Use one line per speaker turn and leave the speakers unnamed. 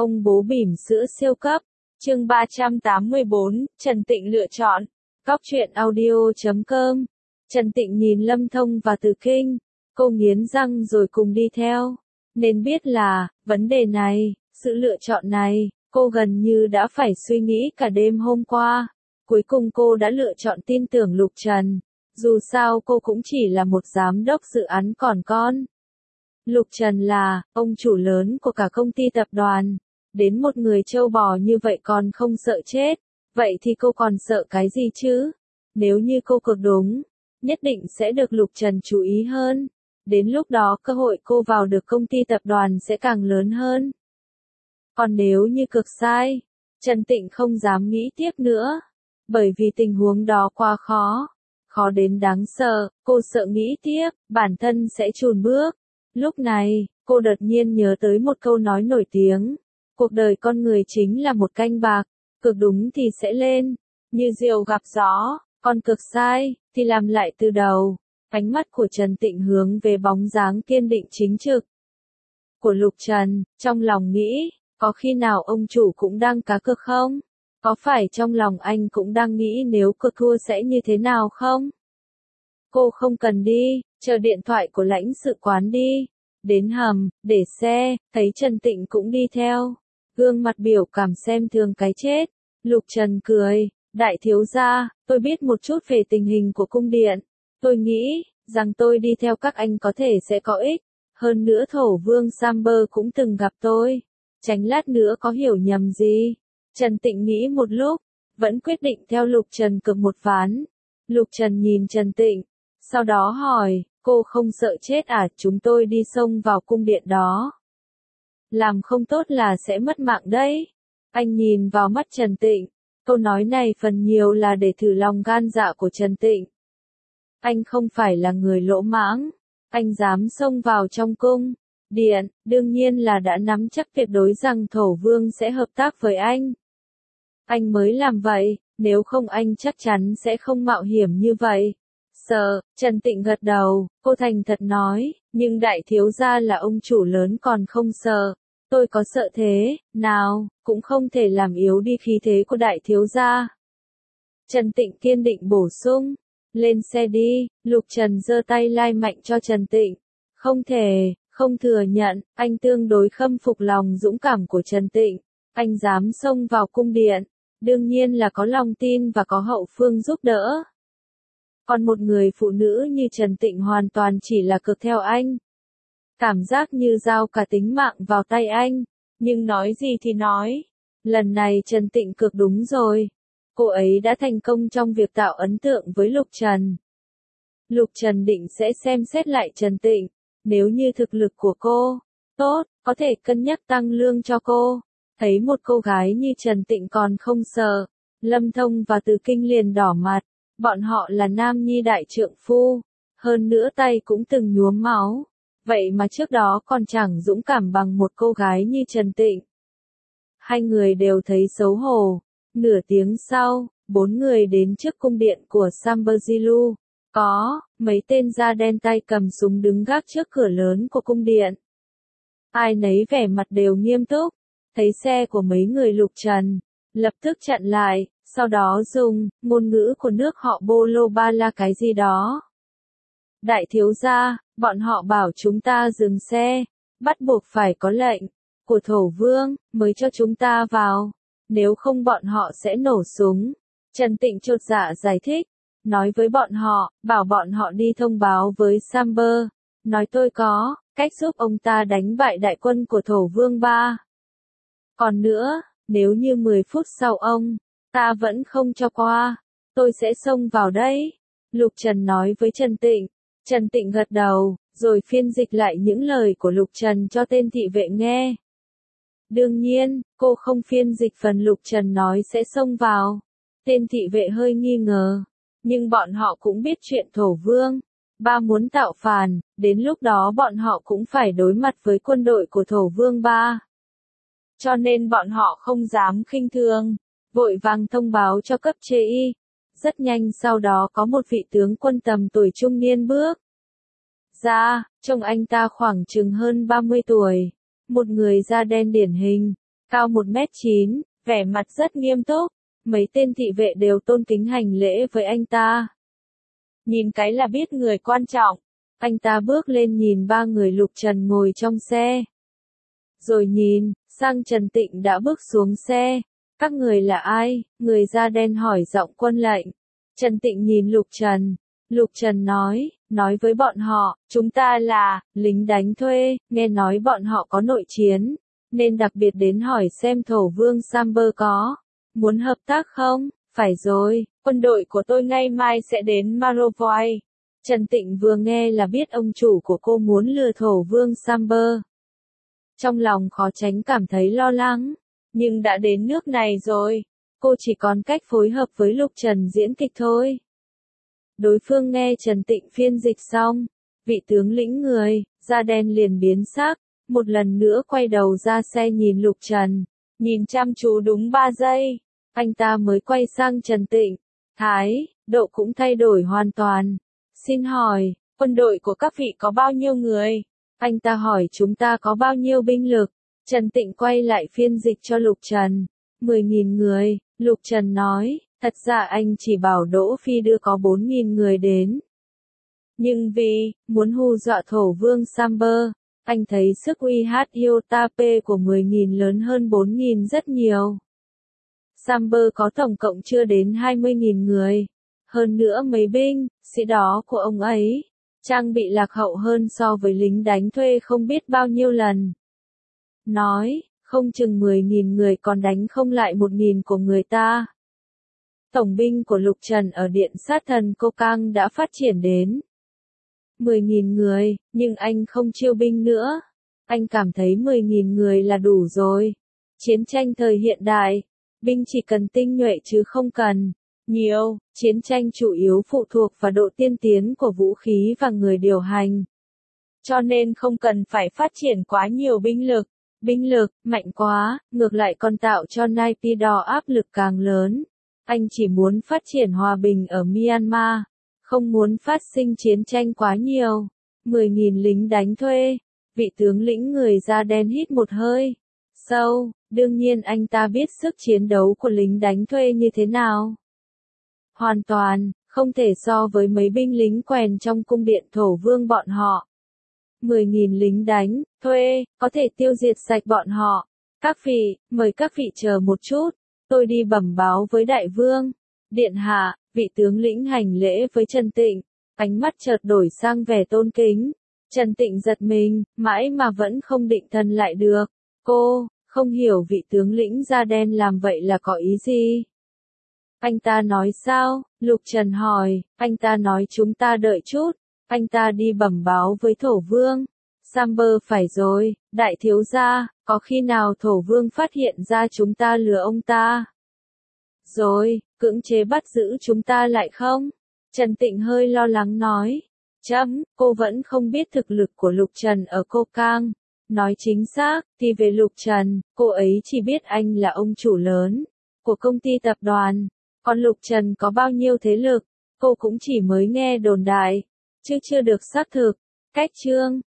Ông bố bỉm sữa siêu cấp. Chương 384, Trần Tịnh lựa chọn. Cóc truyện audio.com. Trần Tịnh nhìn Lâm Thông và Từ Kinh. Cô nghiến răng rồi cùng đi theo. Nên biết là, vấn đề này, sự lựa chọn này, cô gần như đã phải suy nghĩ cả đêm hôm qua. Cuối cùng cô đã lựa chọn tin tưởng Lục Trần. Dù sao cô cũng chỉ là một giám đốc dự án còn con. Lục Trần là ông chủ lớn của cả công ty tập đoàn. Đến một người trâu bò như vậy còn không sợ chết. Vậy thì cô còn sợ cái gì chứ? Nếu như cô cược đúng, nhất định sẽ được Lục Trần chú ý hơn. Đến lúc đó cơ hội cô vào được công ty tập đoàn sẽ càng lớn hơn. Còn nếu như cược sai, Trần Tịnh không dám nghĩ tiếp nữa. Bởi vì tình huống đó quá khó. Khó đến đáng sợ, cô sợ nghĩ tiếp, bản thân sẽ chùn bước. Lúc này, cô đột nhiên nhớ tới một câu nói nổi tiếng. Cuộc đời con người chính là một canh bạc, cược đúng thì sẽ lên, như diều gặp gió, còn cược sai, thì làm lại từ đầu. Ánh mắt của Trần Tịnh hướng về bóng dáng kiên định chính trực của Lục Trần, trong lòng nghĩ, có khi nào ông chủ cũng đang cá cược không? Có phải trong lòng anh cũng đang nghĩ nếu cược thua sẽ như thế nào không? Cô không cần đi, chờ điện thoại của lãnh sự quán đi. Đến hầm, để xe, thấy Trần Tịnh cũng đi theo. Gương mặt biểu cảm xem thường cái chết. Lục Trần cười, đại thiếu gia, tôi biết một chút về tình hình của cung điện. Tôi nghĩ, rằng tôi đi theo các anh có thể sẽ có ích. Hơn nữa thổ vương Samber cũng từng gặp tôi. Tránh lát nữa có hiểu nhầm gì. Trần Tịnh nghĩ một lúc, vẫn quyết định theo Lục Trần cược một ván. Lục Trần nhìn Trần Tịnh, sau đó hỏi, cô không sợ chết à? Chúng tôi đi xông vào cung điện đó. Làm không tốt là sẽ mất mạng đấy. Anh nhìn vào mắt Trần Tịnh, câu nói này phần nhiều là để thử lòng gan dạ của Trần Tịnh. Anh không phải là người lỗ mãng, anh dám xông vào trong cung điện, đương nhiên là đã nắm chắc tuyệt đối rằng thổ vương sẽ hợp tác với anh. Anh mới làm vậy, nếu không anh chắc chắn sẽ không mạo hiểm như vậy. Sợ, Trần Tịnh gật đầu, cô thành thật nói, nhưng đại thiếu gia là ông chủ lớn còn không sợ. Tôi có sợ thế, nào, cũng không thể làm yếu đi khí thế của đại thiếu gia. Trần Tịnh kiên định bổ sung, lên xe đi. Lục Trần giơ tay lai mạnh cho Trần Tịnh. Không thể, không thừa nhận, anh tương đối khâm phục lòng dũng cảm của Trần Tịnh. Anh dám xông vào cung điện, đương nhiên là có lòng tin và có hậu phương giúp đỡ. Còn một người phụ nữ như Trần Tịnh hoàn toàn chỉ là cược theo anh. Cảm giác như giao cả tính mạng vào tay anh. Nhưng nói gì thì nói. Lần này Trần Tịnh cược đúng rồi. Cô ấy đã thành công trong việc tạo ấn tượng với Lục Trần. Lục Trần định sẽ xem xét lại Trần Tịnh. Nếu như thực lực của cô tốt, có thể cân nhắc tăng lương cho cô. Thấy một cô gái như Trần Tịnh còn không sợ. Lâm Thông và Từ Kinh liền đỏ mặt. Bọn họ là nam nhi đại trượng phu. Hơn nữa tay cũng từng nhuốm máu. Vậy mà trước đó còn chẳng dũng cảm bằng một cô gái như Trần Tịnh. Hai người đều thấy xấu hổ. Nửa tiếng sau, 4 người đến trước cung điện của Samberzilu. Có mấy tên da đen tay cầm súng đứng gác trước cửa lớn của cung điện. Ai nấy vẻ mặt đều nghiêm túc. Thấy xe của mấy người Lục Trần, lập tức chặn lại, sau đó dùng ngôn ngữ của nước họ Bolo Ba La cái gì đó. Đại thiếu gia, bọn họ bảo chúng ta dừng xe, bắt buộc phải có lệnh của thổ vương mới cho chúng ta vào, nếu không bọn họ sẽ nổ súng. Trần Tịnh chột dạ giải thích, nói với bọn họ, bảo bọn họ đi thông báo với Samber, nói tôi có cách giúp ông ta đánh bại đại quân của thổ vương ba. Còn nữa, nếu như 10 phút sau ông ta vẫn không cho qua, tôi sẽ xông vào đấy. Lục Trần nói với Trần Tịnh. Trần Tịnh gật đầu, rồi phiên dịch lại những lời của Lục Trần cho tên thị vệ nghe. Đương nhiên, cô không phiên dịch phần Lục Trần nói sẽ xông vào. Tên thị vệ hơi nghi ngờ. Nhưng bọn họ cũng biết chuyện thổ vương ba muốn tạo phản, đến lúc đó bọn họ cũng phải đối mặt với quân đội của thổ vương ba. Cho nên bọn họ không dám khinh thường, vội vàng thông báo cho cấp trên y. Rất nhanh sau đó có một vị tướng quân tầm tuổi trung niên bước ra, trông anh ta khoảng chừng hơn 30 tuổi. Một người da đen điển hình, cao 1m9, vẻ mặt rất nghiêm túc, mấy tên thị vệ đều tôn kính hành lễ với anh ta. Nhìn cái là biết người quan trọng, anh ta bước lên nhìn ba người Lục Trần ngồi trong xe. Rồi nhìn sang Trần Tịnh đã bước xuống xe. Các người là ai? Người da đen hỏi giọng quân lệnh. Trần Tịnh nhìn Lục Trần nói với bọn họ, chúng ta là lính đánh thuê, nghe nói bọn họ có nội chiến, nên đặc biệt đến hỏi xem Thổ Vương Samber có muốn hợp tác không? Phải rồi, quân đội của tôi ngày mai sẽ đến Marovoi. Trần Tịnh vừa nghe là biết ông chủ của cô muốn lừa Thổ Vương Samber. Trong lòng khó tránh cảm thấy lo lắng, nhưng đã đến nước này rồi, cô chỉ còn cách phối hợp với Lục Trần diễn kịch thôi. Đối phương nghe Trần Tịnh phiên dịch xong, vị tướng lĩnh người da đen liền biến sắc, một lần nữa quay đầu ra xe nhìn Lục Trần, nhìn chăm chú đúng 3 giây, anh ta mới quay sang Trần Tịnh, thái độ cũng thay đổi hoàn toàn. Xin hỏi, quân đội của các vị có bao nhiêu người? Anh ta hỏi chúng ta có bao nhiêu binh lực? Trần Tịnh quay lại phiên dịch cho Lục Trần. 10.000 người, Lục Trần nói, thật ra anh chỉ bảo Đỗ Phi đưa có 4.000 người đến. Nhưng vì muốn hù dọa Thổ Vương Samber, anh thấy sức uy Iotap của 10.000 lớn hơn 4.000 rất nhiều. Samber có tổng cộng chưa đến 20.000 người. Hơn nữa mấy binh sĩ đó của ông ấy, trang bị lạc hậu hơn so với lính đánh thuê không biết bao nhiêu lần. Nói, không chừng 10.000 người còn đánh không lại 1.000 của người ta. Tổng binh của Lục Trần ở Điện Sát Thần Cô Cang đã phát triển đến 10.000 người, nhưng anh không chiêu binh nữa. Anh cảm thấy 10.000 người là đủ rồi. Chiến tranh thời hiện đại, binh chỉ cần tinh nhuệ chứ không cần nhiều, chiến tranh chủ yếu phụ thuộc vào độ tiên tiến của vũ khí và người điều hành. Cho nên không cần phải phát triển quá nhiều binh lực mạnh quá, ngược lại còn tạo cho Naypyidaw áp lực càng lớn. Anh chỉ muốn phát triển hòa bình ở Myanmar, không muốn phát sinh chiến tranh quá nhiều. 10.000 lính đánh thuê, vị tướng lĩnh người da đen hít một hơi sâu, đương nhiên anh ta biết sức chiến đấu của lính đánh thuê như thế nào. Hoàn toàn, không thể so với mấy binh lính quèn trong cung điện Thổ Vương bọn họ. 10.000 lính đánh thuê, có thể tiêu diệt sạch bọn họ. Các vị, mời các vị chờ một chút, tôi đi bẩm báo với đại vương. Điện hạ, vị tướng lĩnh hành lễ với Trần Tịnh, ánh mắt chợt đổi sang vẻ tôn kính. Trần Tịnh giật mình, mãi mà vẫn không định thần lại được. Cô, không hiểu vị tướng lĩnh da đen làm vậy là có ý gì? Anh ta nói sao? Lục Trần hỏi, anh ta nói chúng ta đợi chút, anh ta đi bẩm báo với Thổ Vương. Samber phải rồi, đại thiếu gia, có khi nào Thổ Vương phát hiện ra chúng ta lừa ông ta? Rồi, cưỡng chế bắt giữ chúng ta lại không? Trần Tịnh hơi lo lắng nói. Cô vẫn không biết thực lực của Lục Trần ở Cô Cang. Nói chính xác, thì về Lục Trần, cô ấy chỉ biết anh là ông chủ lớn của công ty tập đoàn. Còn Lục Trần có bao nhiêu thế lực, cô cũng chỉ mới nghe đồn đại, chứ chưa được xác thực. Cách chương